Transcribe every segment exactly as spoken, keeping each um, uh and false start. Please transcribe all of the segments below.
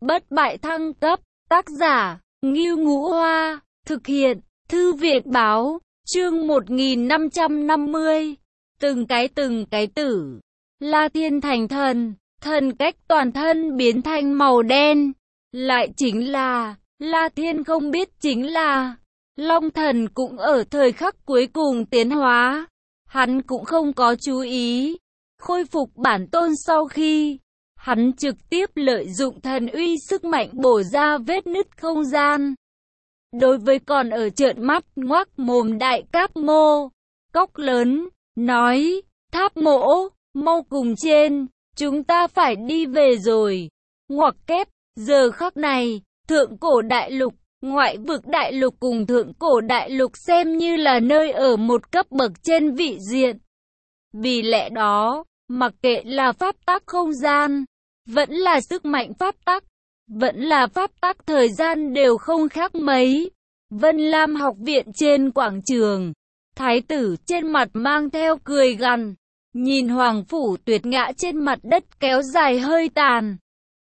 Bất bại thăng cấp, tác giả, Ngưu Ngũ Hoa, thực hiện, Thư viện báo, chương một nghìn năm trăm năm mươi. Từng cái từng cái tử. La Thiên thành thần, thần cách toàn thân biến thành màu đen. Lại chính là, La Thiên không biết chính là, Long thần cũng ở thời khắc cuối cùng tiến hóa. Hắn cũng không có chú ý. Khôi phục bản tôn sau khi, hắn trực tiếp lợi dụng thần uy sức mạnh bổ ra vết nứt không gian. Đối với còn ở trợn mắt ngoác mồm Đại Cáp Mô, cóc lớn, nói, Tháp Mỗ, mau cùng trên, chúng ta phải đi về rồi. Ngoặc kép, giờ khắc này, thượng cổ đại lục, ngoại vực đại lục cùng thượng cổ đại lục xem như là nơi ở một cấp bậc trên vị diện. Vì lẽ đó, mặc kệ là pháp tắc không gian, vẫn là sức mạnh pháp tắc, vẫn là pháp tắc thời gian đều không khác mấy. Vân Lam học viện trên quảng trường, thái tử trên mặt mang theo cười gằn, nhìn Hoàng Phủ Tuyệt ngã trên mặt đất kéo dài hơi tàn.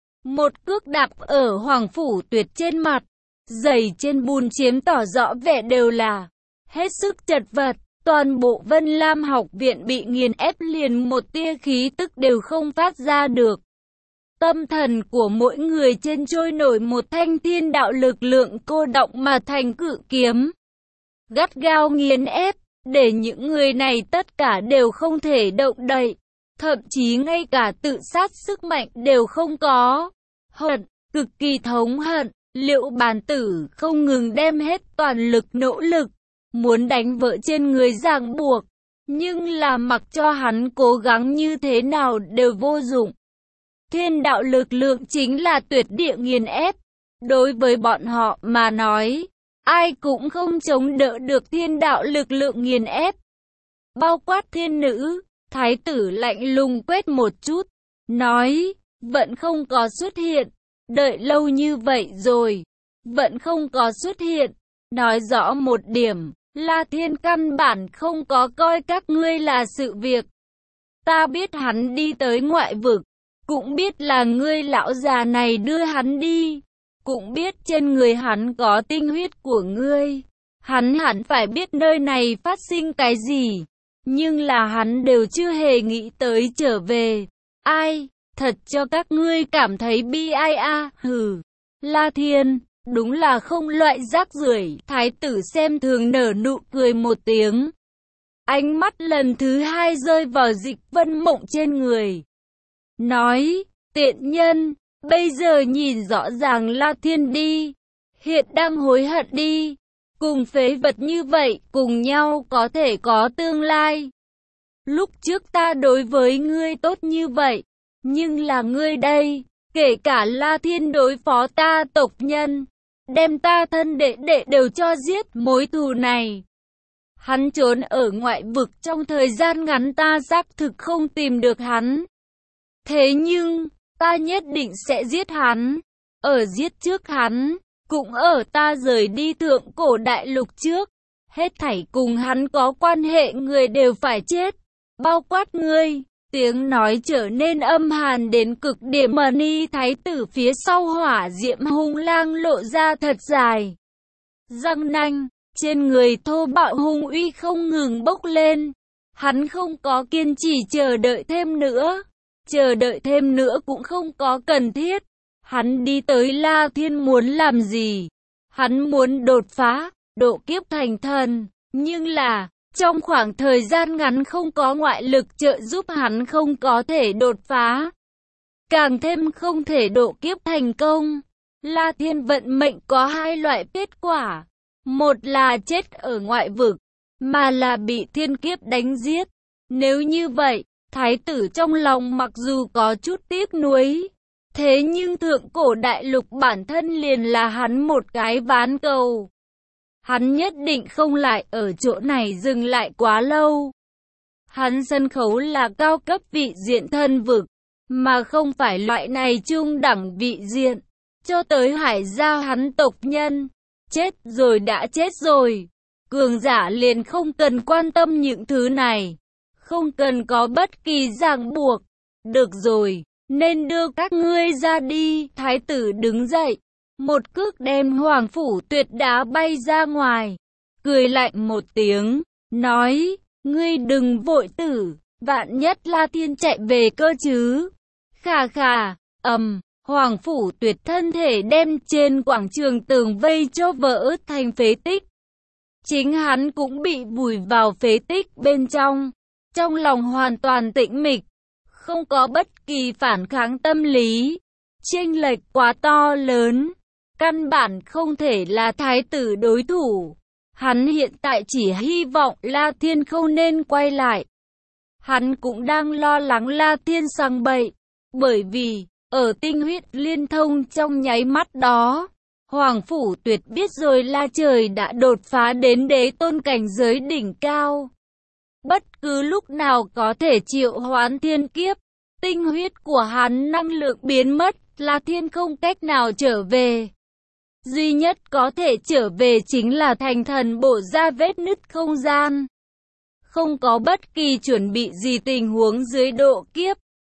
Một cước đạp ở Hoàng Phủ Tuyệt trên mặt, giày trên bùn chiếm tỏ rõ vẻ đều là hết sức chật vật. Toàn bộ Vân Lam học viện bị nghiền ép liền một tia khí tức đều không phát ra được. Tâm thần của mỗi người trên trôi nổi một thanh thiên đạo lực lượng cô đọng mà thành cự kiếm. Gắt gao nghiền ép, để những người này tất cả đều không thể động đậy. Thậm chí ngay cả tự sát sức mạnh đều không có. Hận, cực kỳ thống hận, Liệu Bàn Tử không ngừng đem hết toàn lực nỗ lực. Muốn đánh vợ trên người ràng buộc, nhưng là mặc cho hắn cố gắng như thế nào đều vô dụng. Thiên đạo lực lượng chính là tuyệt địa nghiền ép. Đối với bọn họ mà nói, ai cũng không chống đỡ được thiên đạo lực lượng nghiền ép. Bao quát thiên nữ, thái tử lạnh lùng quét một chút, nói, vẫn không có xuất hiện, đợi lâu như vậy rồi, vẫn không có xuất hiện, nói rõ một điểm. La Thiên căn bản không có coi các ngươi là sự việc. Ta biết hắn đi tới ngoại vực, cũng biết là ngươi lão già này đưa hắn đi, cũng biết trên người hắn có tinh huyết của ngươi. Hắn hẳn phải biết nơi này phát sinh cái gì, nhưng là hắn đều chưa hề nghĩ tới trở về. Ai, thật cho các ngươi cảm thấy bi ai a, hừ. La Thiên, đúng là không loại rác rưởi. Thái tử xem thường nở nụ cười một tiếng. Ánh mắt lần thứ hai rơi vào Dịch Vân Mộng trên người. Nói, tiện nhân, bây giờ nhìn rõ ràng La Thiên đi. Hiện đang hối hận đi. Cùng phế vật như vậy, cùng nhau có thể có tương lai. Lúc trước ta đối với ngươi tốt như vậy, nhưng là ngươi đây, kể cả La Thiên đối phó ta tộc nhân, đem ta thân đệ đệ đều cho giết. Mối thù này, hắn trốn ở ngoại vực trong thời gian ngắn, ta xác thực không tìm được hắn. Thế nhưng, ta nhất định sẽ giết hắn. Ở giết trước hắn, cũng ở ta rời đi thượng cổ đại lục trước. Hết thảy cùng hắn có quan hệ người đều phải chết, bao quát ngươi. Tiếng nói trở nên âm hàn đến cực điểm. Mani thái tử phía sau hỏa diệm hung lang lộ ra thật dài. Răng nanh, trên người thô bạo hung uy không ngừng bốc lên. Hắn không có kiên trì chờ đợi thêm nữa. Chờ đợi thêm nữa cũng không có cần thiết. Hắn đi tới La Thiên muốn làm gì? Hắn muốn đột phá, độ kiếp thành thần. Nhưng là, trong khoảng thời gian ngắn không có ngoại lực trợ giúp, hắn không có thể đột phá. Càng thêm không thể độ kiếp thành công. La Thiên vận mệnh có hai loại kết quả. Một là chết ở ngoại vực, mà là bị thiên kiếp đánh giết. Nếu như vậy, thái tử trong lòng mặc dù có chút tiếc nuối, thế nhưng thượng cổ đại lục bản thân liền là hắn một cái ván cầu. Hắn nhất định không lại ở chỗ này dừng lại quá lâu. Hắn sân khấu là cao cấp vị diện thân vực, mà không phải loại này trung đẳng vị diện. Cho tới Hải Gia hắn tộc nhân, chết rồi đã chết rồi. Cường giả liền không cần quan tâm những thứ này, không cần có bất kỳ ràng buộc. Được rồi, nên đưa các ngươi ra đi. Thái tử đứng dậy, một cước đem Hoàng Phủ Tuyệt đá bay ra ngoài, cười lạnh một tiếng, nói, ngươi đừng vội tử, vạn nhất La Thiên chạy về cơ chứ. Khà khà, ầm, Hoàng Phủ Tuyệt thân thể đem trên quảng trường tường vây cho vỡ thành phế tích. Chính hắn cũng bị vùi vào phế tích bên trong, trong lòng hoàn toàn tĩnh mịch, không có bất kỳ phản kháng tâm lý. Chênh lệch quá to lớn, căn bản không thể là thái tử đối thủ. Hắn hiện tại chỉ hy vọng La Thiên không nên quay lại. Hắn cũng đang lo lắng La Thiên sang bậy, bởi vì, ở tinh huyết liên thông trong nháy mắt đó, Hoàng Phủ Tuyệt biết rồi La Trời đã đột phá đến đế tôn cảnh giới đỉnh cao. Bất cứ lúc nào có thể triệu hoán thiên kiếp, tinh huyết của hắn năng lượng biến mất, La Thiên không cách nào trở về. Duy nhất có thể trở về chính là thành thần bổ ra vết nứt không gian. Không có bất kỳ chuẩn bị gì tình huống dưới độ kiếp.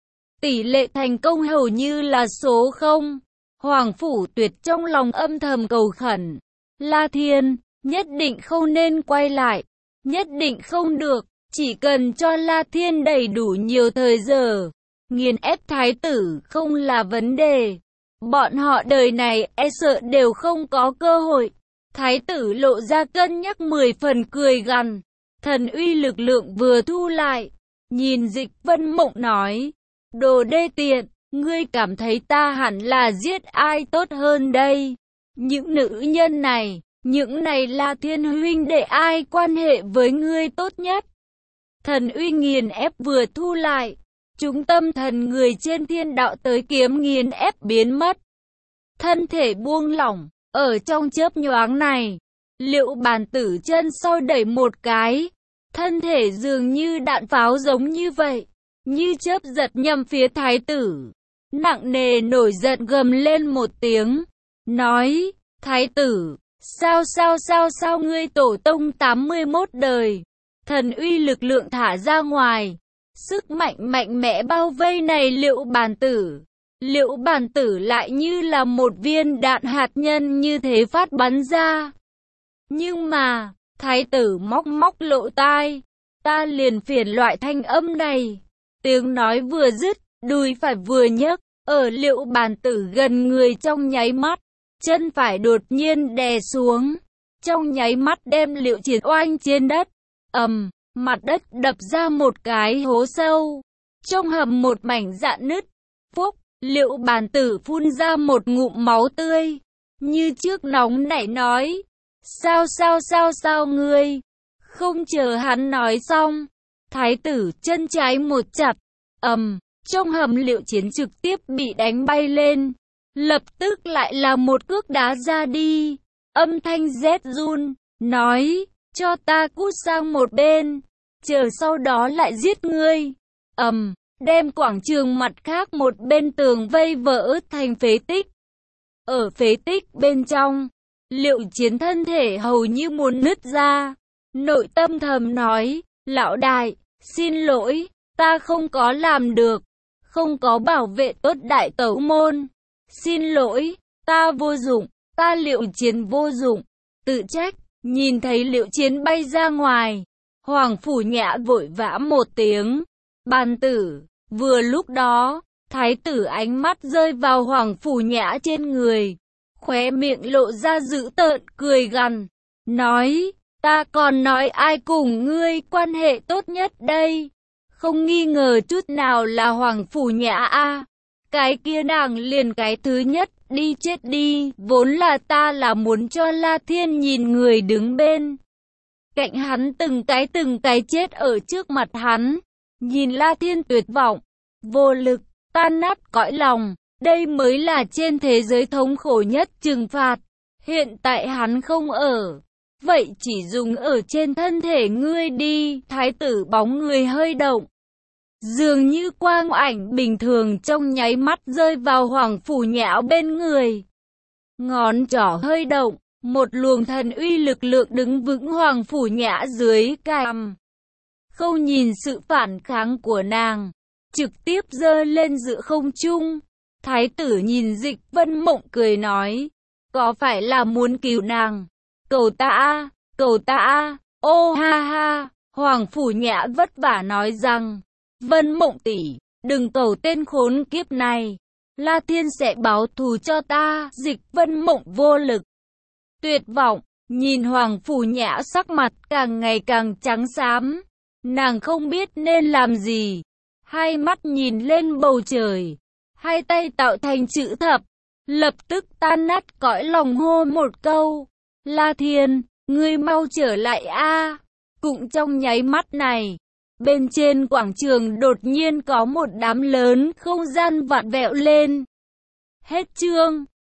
Tỷ lệ thành công hầu như là số không. Hoàng Phủ Tuyệt trong lòng âm thầm cầu khẩn. La Thiên, nhất định không nên quay lại. Nhất định không được. Chỉ cần cho La Thiên đầy đủ nhiều thời giờ, nghiền ép thái tử không là vấn đề. Bọn họ đời này e sợ đều không có cơ hội. Thái tử lộ ra cân nhắc mười phần cười gằn. Thần uy lực lượng vừa thu lại. Nhìn Dịch Vân Mộng nói. Đồ đê tiện, ngươi cảm thấy ta hẳn là giết ai tốt hơn đây? Những nữ nhân này, những này là Thiên huynh đệ ai quan hệ với ngươi tốt nhất? Thần uy nghiền ép vừa thu lại. Chúng tâm thần người trên thiên đạo tới kiếm nghiền ép biến mất. Thân thể buông lỏng, ở trong chớp nhoáng này, Liệu Bàn Tử chân sau đẩy một cái, thân thể dường như đạn pháo giống như vậy, như chớp giật nhằm phía thái tử. Nặng nề nổi giận gầm lên một tiếng, nói, thái tử, sao sao sao sao ngươi tổ tông tám mươi mốt đời, thần uy lực lượng thả ra ngoài. Sức mạnh mạnh mẽ bao vây này Liệu Bàn Tử. Liệu Bàn Tử lại như là một viên đạn hạt nhân như thế phát bắn ra. Nhưng mà, thái tử móc móc lỗ tai. Ta liền phiền loại thanh âm này. Tiếng nói vừa dứt, đùi phải vừa nhấc. Ở Liệu Bàn Tử gần người trong nháy mắt. Chân phải đột nhiên đè xuống. Trong nháy mắt đem Liệu Chiến oanh trên đất. ầm. Mặt đất đập ra một cái hố sâu. Trong hầm một mảnh rạn nứt. Phúc, Liệu Bàn Tử phun ra một ngụm máu tươi. Như trước nóng nảy nói. Sao sao sao sao ngươi? Không chờ hắn nói xong. Thái tử chân trái một chặt. ầm, trong hầm Liệu Chiến trực tiếp bị đánh bay lên. Lập tức lại là một cước đá ra đi. Âm thanh rét run. Nói. Cho ta cút sang một bên, chờ sau đó lại giết ngươi. ầm, um, đem quảng trường mặt khác một bên tường vây vỡ thành phế tích. Ở phế tích bên trong, Liệu Chiến thân thể hầu như muốn nứt ra. Nội tâm thầm nói, lão đại, xin lỗi, ta không có làm được, không có bảo vệ tốt đại tẩu môn. Xin lỗi, ta vô dụng, ta Liệu Chiến vô dụng, tự trách. Nhìn thấy Liệu Chiến bay ra ngoài, Hoàng Phủ Nhã vội vã một tiếng. Bàn Tử, vừa lúc đó, thái tử ánh mắt rơi vào Hoàng Phủ Nhã trên người. Khóe miệng lộ ra dữ tợn cười gằn. Nói, ta còn nói ai cùng ngươi quan hệ tốt nhất đây? Không nghi ngờ chút nào là Hoàng Phủ Nhã a. Cái kia nàng liền cái thứ nhất. Đi chết đi, vốn là ta là muốn cho La Thiên nhìn người đứng bên cạnh hắn từng cái từng cái chết ở trước mặt hắn. Nhìn La Thiên tuyệt vọng, vô lực, tan nát cõi lòng. Đây mới là trên thế giới thống khổ nhất trừng phạt. Hiện tại hắn không ở. Vậy chỉ dùng ở trên thân thể ngươi đi. Thái tử bóng người hơi động. Dường như quang ảnh bình thường trong nháy mắt rơi vào Hoàng Phủ Nhã bên người. Ngón trỏ hơi động, một luồng thần uy lực lượng đứng vững Hoàng Phủ Nhã dưới cằm. Không nhìn sự phản kháng của nàng, trực tiếp giơ lên giữa không trung. Thái tử nhìn Dịch Vân Mộng cười nói, có phải là muốn cứu nàng? Cầu ta a, cầu ta a, ô ha ha. Hoàng Phủ Nhã vất vả nói rằng, Vân Mộng tỷ, đừng cầu tên khốn kiếp này. La Thiên sẽ báo thù cho ta. Dịch Vân Mộng vô lực, tuyệt vọng, nhìn Hoàng Phủ Nhã sắc mặt càng ngày càng trắng xám. Nàng không biết nên làm gì. Hai mắt nhìn lên bầu trời, hai tay tạo thành chữ thập, lập tức tan nát cõi lòng hô một câu, La Thiên, ngươi mau trở lại a. Cũng trong nháy mắt này, bên trên quảng trường đột nhiên có một đám lớn không gian vặn vẹo lên. Hết chương.